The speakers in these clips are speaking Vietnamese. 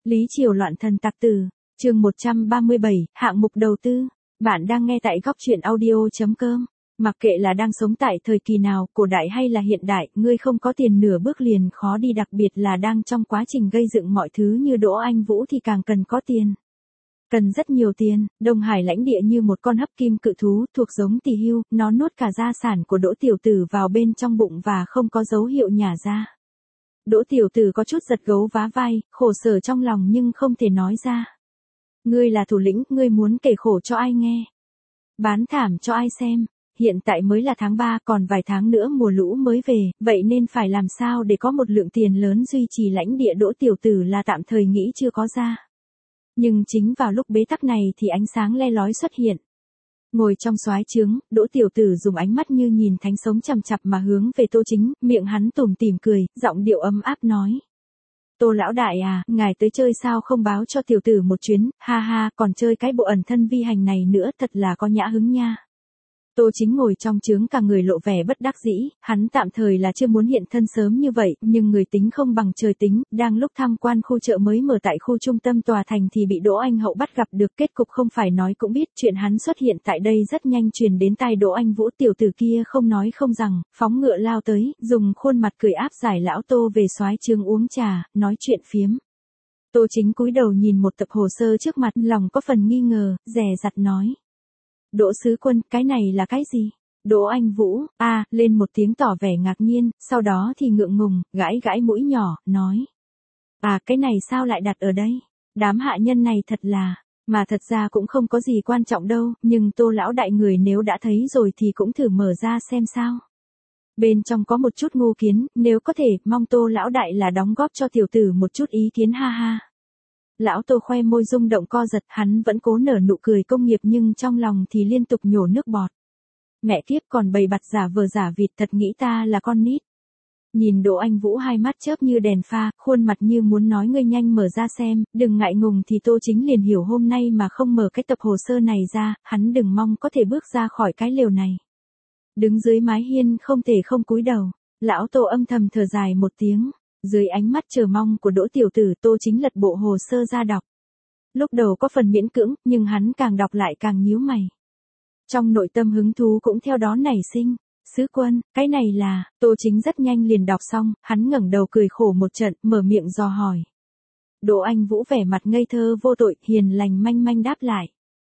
Lý Triều loạn thần tặc tử, chương 137, hạng mục đầu tư. Bạn đang nghe tại góc truyện audio.com. Mặc kệ là đang sống tại thời kỳ nào, cổ đại hay là hiện đại, ngươi không có tiền nửa bước liền khó đi, đặc biệt là đang trong quá trình gây dựng mọi thứ như Đỗ Anh Vũ thì càng cần có tiền. Cần rất nhiều tiền. Đông Hải lãnh địa như một con hấp kim cự thú thuộc giống tỳ hưu, nó nuốt cả gia sản của Đỗ tiểu tử vào bên trong bụng và không có dấu hiệu nhả ra. Đỗ tiểu tử có chút giật gấu vá vai, khổ sở trong lòng nhưng không thể nói ra. Ngươi là thủ lĩnh, ngươi muốn kể khổ cho ai nghe? Bán thảm cho ai xem? Hiện tại mới là tháng 3, còn vài tháng nữa mùa lũ mới về, vậy nên phải làm sao để có một lượng tiền lớn duy trì lãnh địa? Đỗ tiểu tử là tạm thời nghĩ chưa có ra. Nhưng chính vào lúc bế tắc này thì ánh sáng le lói xuất hiện. Ngồi trong soái trướng, Đỗ tiểu tử dùng ánh mắt như nhìn thánh sống chằm chằm mà hướng về Tô Chính, miệng hắn tủm tỉm cười, giọng điệu ấm áp nói: Tô lão đại à, ngài tới chơi sao không báo cho tiểu tử một chuyến, ha ha, còn chơi cái bộ ẩn thân vi hành này nữa, thật là có nhã hứng nha. Tô Chính ngồi trong trướng cả người lộ vẻ bất đắc dĩ, hắn tạm thời là chưa muốn hiện thân sớm như vậy, nhưng người tính không bằng trời tính, đang lúc tham quan khu chợ mới mở tại khu trung tâm tòa thành thì bị Đỗ Anh Hậu bắt gặp được, kết cục không phải nói cũng biết, chuyện hắn xuất hiện tại đây rất nhanh truyền đến tai Đỗ Anh Vũ. Tiểu tử kia không nói không rằng, phóng ngựa lao tới, dùng khuôn mặt cười áp giải lão Tô về soái trướng uống trà, nói chuyện phiếm. Tô Chính cúi đầu nhìn một tập hồ sơ trước mặt, lòng có phần nghi ngờ, dè dặt nói: Đỗ sứ quân, cái này là cái gì? Đỗ Anh Vũ, lên một tiếng tỏ vẻ ngạc nhiên, sau đó thì ngượng ngùng, gãi gãi mũi nhỏ, nói: cái này sao lại đặt ở đây? Đám hạ nhân này thật là, mà thật ra cũng không có gì quan trọng đâu, nhưng Tô lão đại người nếu đã thấy rồi thì cũng thử mở ra xem sao. Bên trong có một chút ngô kiến, nếu có thể, mong Tô lão đại là đóng góp cho tiểu tử một chút ý kiến, ha ha. Lão Tô khoe môi rung động co giật, hắn vẫn cố nở nụ cười công nghiệp nhưng trong lòng thì liên tục nhổ nước bọt. Mẹ kiếp, còn bày bặt giả vờ giả vịt, thật nghĩ ta là con nít. Nhìn Đỗ Anh Vũ hai mắt chớp như đèn pha, khuôn mặt như muốn nói ngươi nhanh mở ra xem, đừng ngại ngùng, thì Tô Chính liền hiểu hôm nay mà không mở cái tập hồ sơ này ra, hắn đừng mong có thể bước ra khỏi cái lều này. Đứng dưới mái hiên không thể không cúi đầu, lão Tô âm thầm thở dài một tiếng. Dưới ánh mắt chờ mong của Đỗ tiểu tử, Tô Chính lật bộ hồ sơ ra đọc. Lúc đầu có phần miễn cưỡng, nhưng hắn càng đọc lại càng nhíu mày. Trong nội tâm hứng thú cũng theo đó nảy sinh. Sứ quân, cái này là, Tô Chính rất nhanh liền đọc xong, hắn ngẩng đầu cười khổ một trận, mở miệng dò hỏi. Đỗ Anh Vũ vẻ mặt ngây thơ vô tội, hiền lành manh manh đáp lại: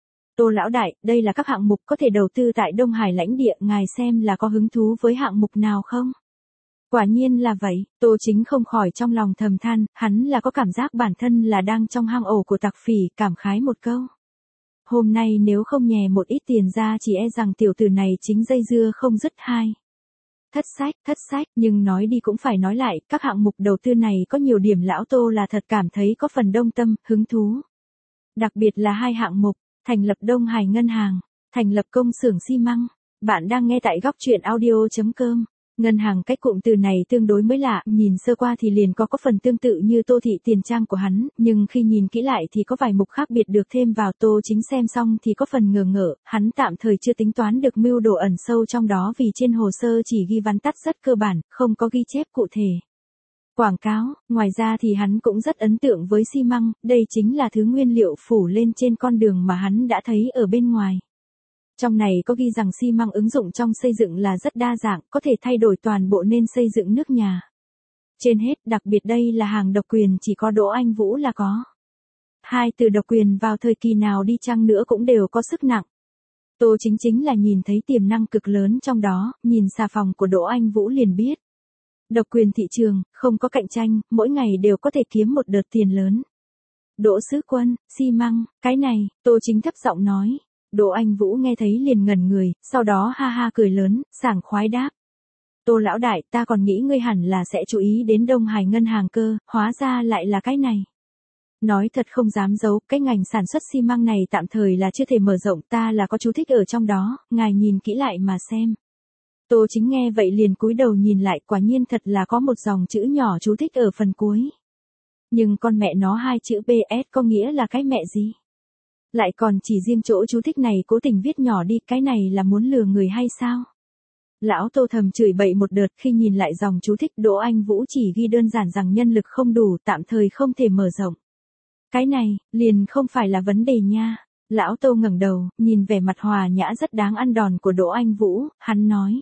Tô lão đại, đây là các hạng mục có thể đầu tư tại Đông Hải lãnh địa, ngài xem là có hứng thú với hạng mục nào không? Quả nhiên là vậy, Tô Chính không khỏi trong lòng thầm than, hắn là có cảm giác bản thân là đang trong hang ổ của tặc phỉ, cảm khái một câu. Hôm nay nếu không nhè một ít tiền ra chỉ e rằng tiểu tử này chính dây dưa không dứt hai. Thất sách, nhưng nói đi cũng phải nói lại, các hạng mục đầu tư này có nhiều điểm lão Tô là thật cảm thấy có phần đông tâm, hứng thú. Đặc biệt là hai hạng mục, thành lập Đông Hải ngân hàng, thành lập công xưởng xi măng. Bạn đang nghe tại góc truyện audio.com. Ngân hàng, cái cụm từ này tương đối mới lạ, nhìn sơ qua thì liền có phần tương tự như Tô thị tiền trang của hắn, nhưng khi nhìn kỹ lại thì có vài mục khác biệt được thêm vào. Tô Chính xem xong thì có phần ngờ ngợ, hắn tạm thời chưa tính toán được mưu đồ ẩn sâu trong đó vì trên hồ sơ chỉ ghi vắn tắt rất cơ bản, không có ghi chép cụ thể. Quảng cáo, ngoài ra thì hắn cũng rất ấn tượng với xi măng, đây chính là thứ nguyên liệu phủ lên trên con đường mà hắn đã thấy ở bên ngoài. Trong này có ghi rằng xi măng ứng dụng trong xây dựng là rất đa dạng, có thể thay đổi toàn bộ nên xây dựng nước nhà. Trên hết, đặc biệt đây là hàng độc quyền, chỉ có Đỗ Anh Vũ là có. Hai từ độc quyền vào thời kỳ nào đi chăng nữa cũng đều có sức nặng. Tô Chính là nhìn thấy tiềm năng cực lớn trong đó, nhìn xà phòng của Đỗ Anh Vũ liền biết. Độc quyền thị trường, không có cạnh tranh, mỗi ngày đều có thể kiếm một đợt tiền lớn. Đỗ sứ quân, xi măng, cái này, Tô Chính thấp giọng nói. Đỗ Anh Vũ nghe thấy liền ngẩn người, sau đó ha ha cười lớn, sảng khoái đáp. Tô lão đại, ta còn nghĩ ngươi hẳn là sẽ chú ý đến Đông Hải ngân hàng cơ, hóa ra lại là cái này. Nói thật không dám giấu, cái ngành sản xuất xi măng này tạm thời là chưa thể mở rộng, ta là có chú thích ở trong đó, ngài nhìn kỹ lại mà xem. Tô Chính nghe vậy liền cúi đầu nhìn lại, quả nhiên thật là có một dòng chữ nhỏ chú thích ở phần cuối. Nhưng con mẹ nó hai chữ PS có nghĩa là cái mẹ gì? Lại còn chỉ riêng chỗ chú thích này cố tình viết nhỏ đi, cái này là muốn lừa người hay sao? Lão Tô thầm chửi bậy một đợt khi nhìn lại dòng chú thích. Đỗ Anh Vũ chỉ ghi đơn giản rằng nhân lực không đủ, tạm thời không thể mở rộng. Cái này, liền không phải là vấn đề nha. Lão Tô ngẩng đầu, nhìn vẻ mặt hòa nhã rất đáng ăn đòn của Đỗ Anh Vũ, hắn nói.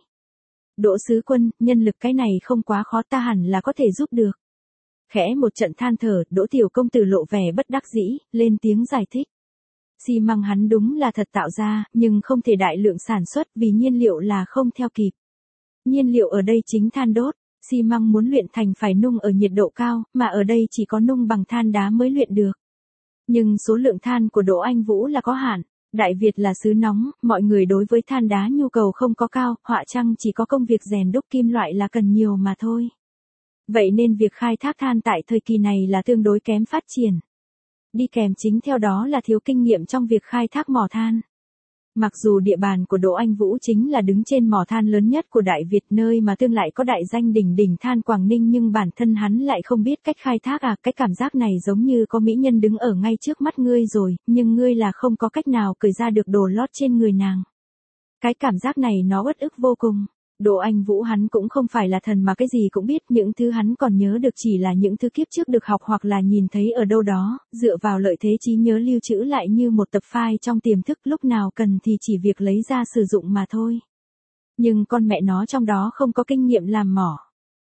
Đỗ sứ quân, nhân lực cái này không quá khó, ta hẳn là có thể giúp được. Khẽ một trận than thở, Đỗ tiểu công tử lộ vẻ bất đắc dĩ, lên tiếng giải thích. Xi măng hắn đúng là thật tạo ra, nhưng không thể đại lượng sản xuất vì nhiên liệu là không theo kịp. Nhiên liệu ở đây chính than đốt, xi măng muốn luyện thành phải nung ở nhiệt độ cao, mà ở đây chỉ có nung bằng than đá mới luyện được. Nhưng số lượng than của Đỗ Anh Vũ là có hạn, Đại Việt là xứ nóng, mọi người đối với than đá nhu cầu không có cao, họa chăng chỉ có công việc rèn đúc kim loại là cần nhiều mà thôi. Vậy nên việc khai thác than tại thời kỳ này là tương đối kém phát triển. Đi kèm chính theo đó là thiếu kinh nghiệm trong việc khai thác mỏ than. Mặc dù địa bàn của Đỗ Anh Vũ chính là đứng trên mỏ than lớn nhất của Đại Việt, nơi mà tương lại có đại danh đỉnh đỉnh than Quảng Ninh, nhưng bản thân hắn lại không biết cách khai thác cái cảm giác này giống như có mỹ nhân đứng ở ngay trước mắt ngươi rồi, nhưng ngươi là không có cách nào cởi ra được đồ lót trên người nàng. Cái cảm giác này nó uất ức vô cùng. Đỗ Anh Vũ hắn cũng không phải là thần mà cái gì cũng biết, những thứ hắn còn nhớ được chỉ là những thứ kiếp trước được học hoặc là nhìn thấy ở đâu đó, dựa vào lợi thế trí nhớ lưu trữ lại như một tập file trong tiềm thức, lúc nào cần thì chỉ việc lấy ra sử dụng mà thôi. Nhưng con mẹ nó trong đó không có kinh nghiệm làm mỏ.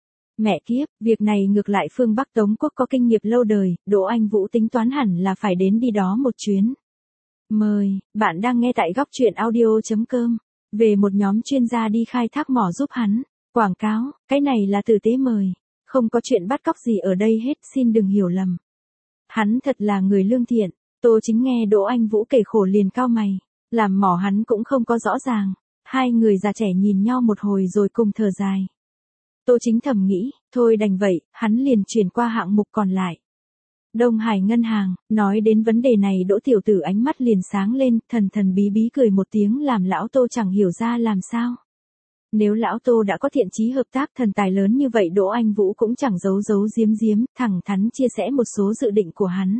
Mẹ kiếp, việc này ngược lại phương Bắc Tống Quốc có kinh nghiệm lâu đời, Đỗ Anh Vũ tính toán hẳn là phải đến đi đó một chuyến. Mời, bạn đang nghe tại góc truyện audio.com. Về một nhóm chuyên gia đi khai thác mỏ giúp hắn. Quảng cáo, cái này là tử tế mời. Không có chuyện bắt cóc gì ở đây hết, xin đừng hiểu lầm. Hắn thật là người lương thiện. Tô Chính nghe Đỗ Anh Vũ kể khổ liền cau mày. Làm mỏ hắn cũng không có rõ ràng. Hai người già trẻ nhìn nhau một hồi rồi cùng thở dài. Tô Chính thầm nghĩ, thôi đành vậy, hắn liền chuyển qua hạng mục còn lại. Đông Hải Ngân hàng, nói đến vấn đề này Đỗ tiểu tử ánh mắt liền sáng lên, thần thần bí bí cười một tiếng làm lão Tô chẳng hiểu ra làm sao. Nếu lão Tô đã có thiện chí hợp tác thần tài lớn như vậy, Đỗ Anh Vũ cũng chẳng giấu giấu giếm giếm, thẳng thắn chia sẻ một số dự định của hắn.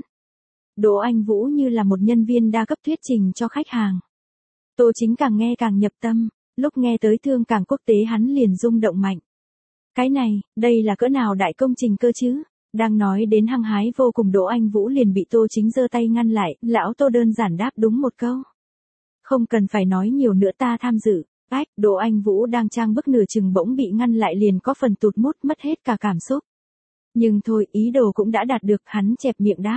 Đỗ Anh Vũ như là một nhân viên đa cấp thuyết trình cho khách hàng. Tô Chính càng nghe càng nhập tâm, lúc nghe tới thương cảng quốc tế hắn liền rung động mạnh. Cái này, đây là cỡ nào đại công trình cơ chứ? Đang nói đến hăng hái vô cùng, Đỗ Anh Vũ liền bị Tô Chính giơ tay ngăn lại, lão Tô đơn giản đáp đúng một câu. Không cần phải nói nhiều nữa, ta tham dự. Ách, Đỗ Anh Vũ đang trang bức nửa chừng bỗng bị ngăn lại liền có phần tụt mút, mất hết cả cảm xúc. Nhưng thôi, ý đồ cũng đã đạt được, hắn chẹp miệng đáp.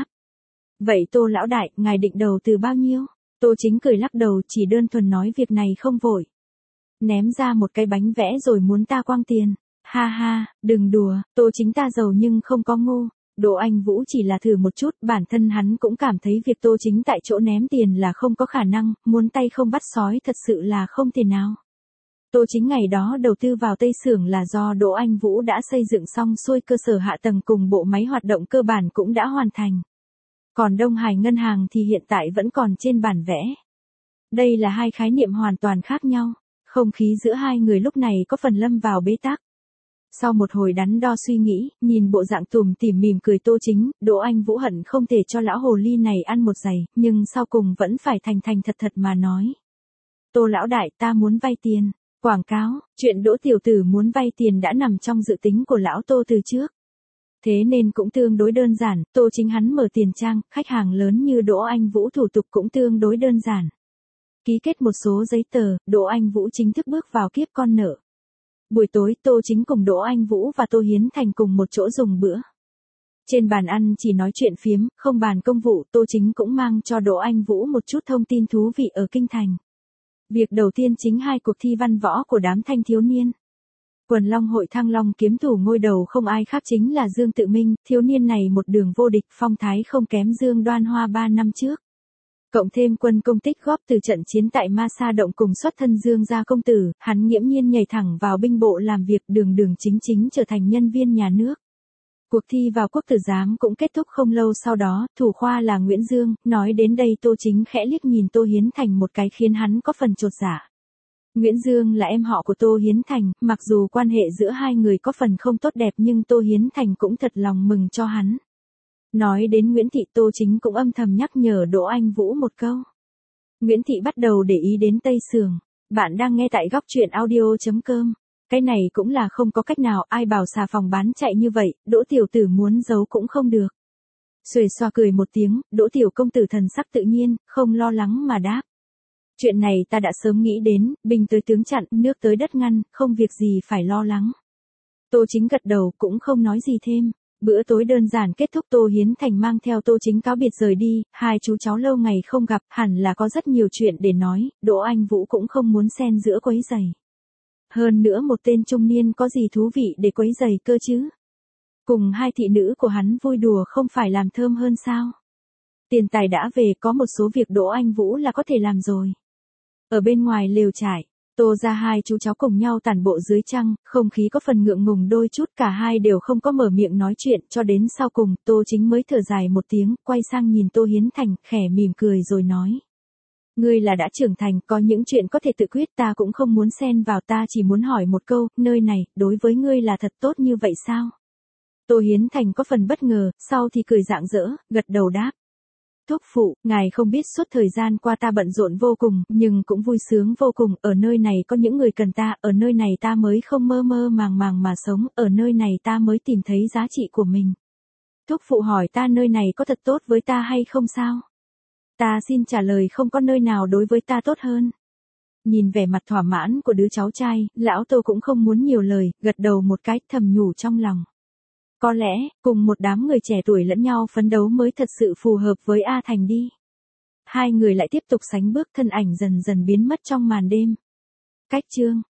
Vậy Tô lão đại, ngài định đầu tư bao nhiêu? Tô Chính cười lắc đầu, chỉ đơn thuần nói việc này không vội. Ném ra một cái bánh vẽ rồi muốn ta quăng tiền. Ha ha, đừng đùa, Tô Chính ta giàu nhưng không có ngu. Đỗ Anh Vũ chỉ là thử một chút, bản thân hắn cũng cảm thấy việc Tô Chính tại chỗ ném tiền là không có khả năng, muốn tay không bắt sói thật sự là không thể nào. Tô Chính ngày đó đầu tư vào Tây Xưởng là do Đỗ Anh Vũ đã xây dựng xong xuôi cơ sở hạ tầng cùng bộ máy hoạt động cơ bản cũng đã hoàn thành. Còn Đông Hải Ngân hàng thì hiện tại vẫn còn trên bản vẽ. Đây là hai khái niệm hoàn toàn khác nhau, không khí giữa hai người lúc này có phần lâm vào bế tắc. Sau một hồi đắn đo suy nghĩ, nhìn bộ dạng tủm tỉm mỉm cười Tô Chính, Đỗ Anh Vũ hận không thể cho lão hồ ly này ăn một giày, nhưng sau cùng vẫn phải thành thành thật thật mà nói. Tô lão đại, ta muốn vay tiền. Quảng cáo, chuyện Đỗ tiểu tử muốn vay tiền đã nằm trong dự tính của lão Tô từ trước. Thế nên cũng tương đối đơn giản, Tô Chính hắn mở tiền trang, khách hàng lớn như Đỗ Anh Vũ thủ tục cũng tương đối đơn giản. Ký kết một số giấy tờ, Đỗ Anh Vũ chính thức bước vào kiếp con nợ. Buổi tối Tô Chính cùng Đỗ Anh Vũ và Tô Hiến Thành cùng một chỗ dùng bữa. Trên bàn ăn chỉ nói chuyện phiếm, không bàn công vụ, Tô Chính cũng mang cho Đỗ Anh Vũ một chút thông tin thú vị ở Kinh Thành. Việc đầu tiên chính hai cuộc thi văn võ của đám thanh thiếu niên. Quần Long hội Thăng Long kiếm thủ ngôi đầu không ai khác chính là Dương Tự Minh, thiếu niên này một đường vô địch, phong thái không kém Dương Đoan Hoa 3 năm trước. Cộng thêm quân công tích góp từ trận chiến tại Ma Sa Động cùng xuất thân Dương gia công tử, hắn nghiễm nhiên nhảy thẳng vào binh bộ làm việc, đường đường chính chính trở thành nhân viên nhà nước. Cuộc thi vào quốc tử giám cũng kết thúc không lâu sau đó, thủ khoa là Nguyễn Dương, nói đến đây Tô Chính khẽ liếc nhìn Tô Hiến Thành một cái khiến hắn có phần chột dạ. Nguyễn Dương là em họ của Tô Hiến Thành, mặc dù quan hệ giữa hai người có phần không tốt đẹp nhưng Tô Hiến Thành cũng thật lòng mừng cho hắn. Nói đến Nguyễn Thị, Tô Chính cũng âm thầm nhắc nhở Đỗ Anh Vũ một câu. Nguyễn Thị bắt đầu để ý đến Tây Xưởng. Bạn đang nghe tại góc truyện audio.com. Cái này cũng là không có cách nào, ai bảo xà phòng bán chạy như vậy, Đỗ tiểu tử muốn giấu cũng không được. Xuề xoa cười một tiếng, Đỗ tiểu công tử thần sắc tự nhiên, không lo lắng mà đáp. Chuyện này ta đã sớm nghĩ đến, binh tới tướng chặn, nước tới đất ngăn, không việc gì phải lo lắng. Tô Chính gật đầu cũng không nói gì thêm. Bữa tối đơn giản kết thúc, Tô Hiến Thành mang theo Tô Chính cáo biệt rời đi, hai chú cháu lâu ngày không gặp, hẳn là có rất nhiều chuyện để nói, Đỗ Anh Vũ cũng không muốn xen giữa quấy giày. Hơn nữa một tên trung niên có gì thú vị để quấy giày cơ chứ? Cùng hai thị nữ của hắn vui đùa không phải làm thơm hơn sao? Tiền tài đã về, có một số việc Đỗ Anh Vũ là có thể làm rồi. Ở bên ngoài lều trại, Tô ra hai chú cháu cùng nhau tản bộ dưới trăng, không khí có phần ngượng ngùng đôi chút, cả hai đều không có mở miệng nói chuyện, cho đến sau cùng, Tô Chính mới thở dài một tiếng, quay sang nhìn Tô Hiến Thành, khẽ mỉm cười rồi nói. Ngươi là đã trưởng thành, có những chuyện có thể tự quyết, ta cũng không muốn xen vào, ta chỉ muốn hỏi một câu, nơi này, đối với ngươi là thật tốt như vậy sao? Tô Hiến Thành có phần bất ngờ, sau thì cười rạng rỡ, gật đầu đáp. Thúc phụ, ngài không biết suốt thời gian qua ta bận rộn vô cùng, nhưng cũng vui sướng vô cùng, ở nơi này có những người cần ta, ở nơi này ta mới không mơ mơ màng màng mà sống, ở nơi này ta mới tìm thấy giá trị của mình. Thúc phụ hỏi ta nơi này có thật tốt với ta hay không sao? Ta xin trả lời không có nơi nào đối với ta tốt hơn. Nhìn vẻ mặt thỏa mãn của đứa cháu trai, lão Tô cũng không muốn nhiều lời, gật đầu một cái, thầm nhủ trong lòng. Có lẽ, cùng một đám người trẻ tuổi lẫn nhau phấn đấu mới thật sự phù hợp với A Thành đi. Hai người lại tiếp tục sánh bước, thân ảnh dần dần biến mất trong màn đêm. Cách chương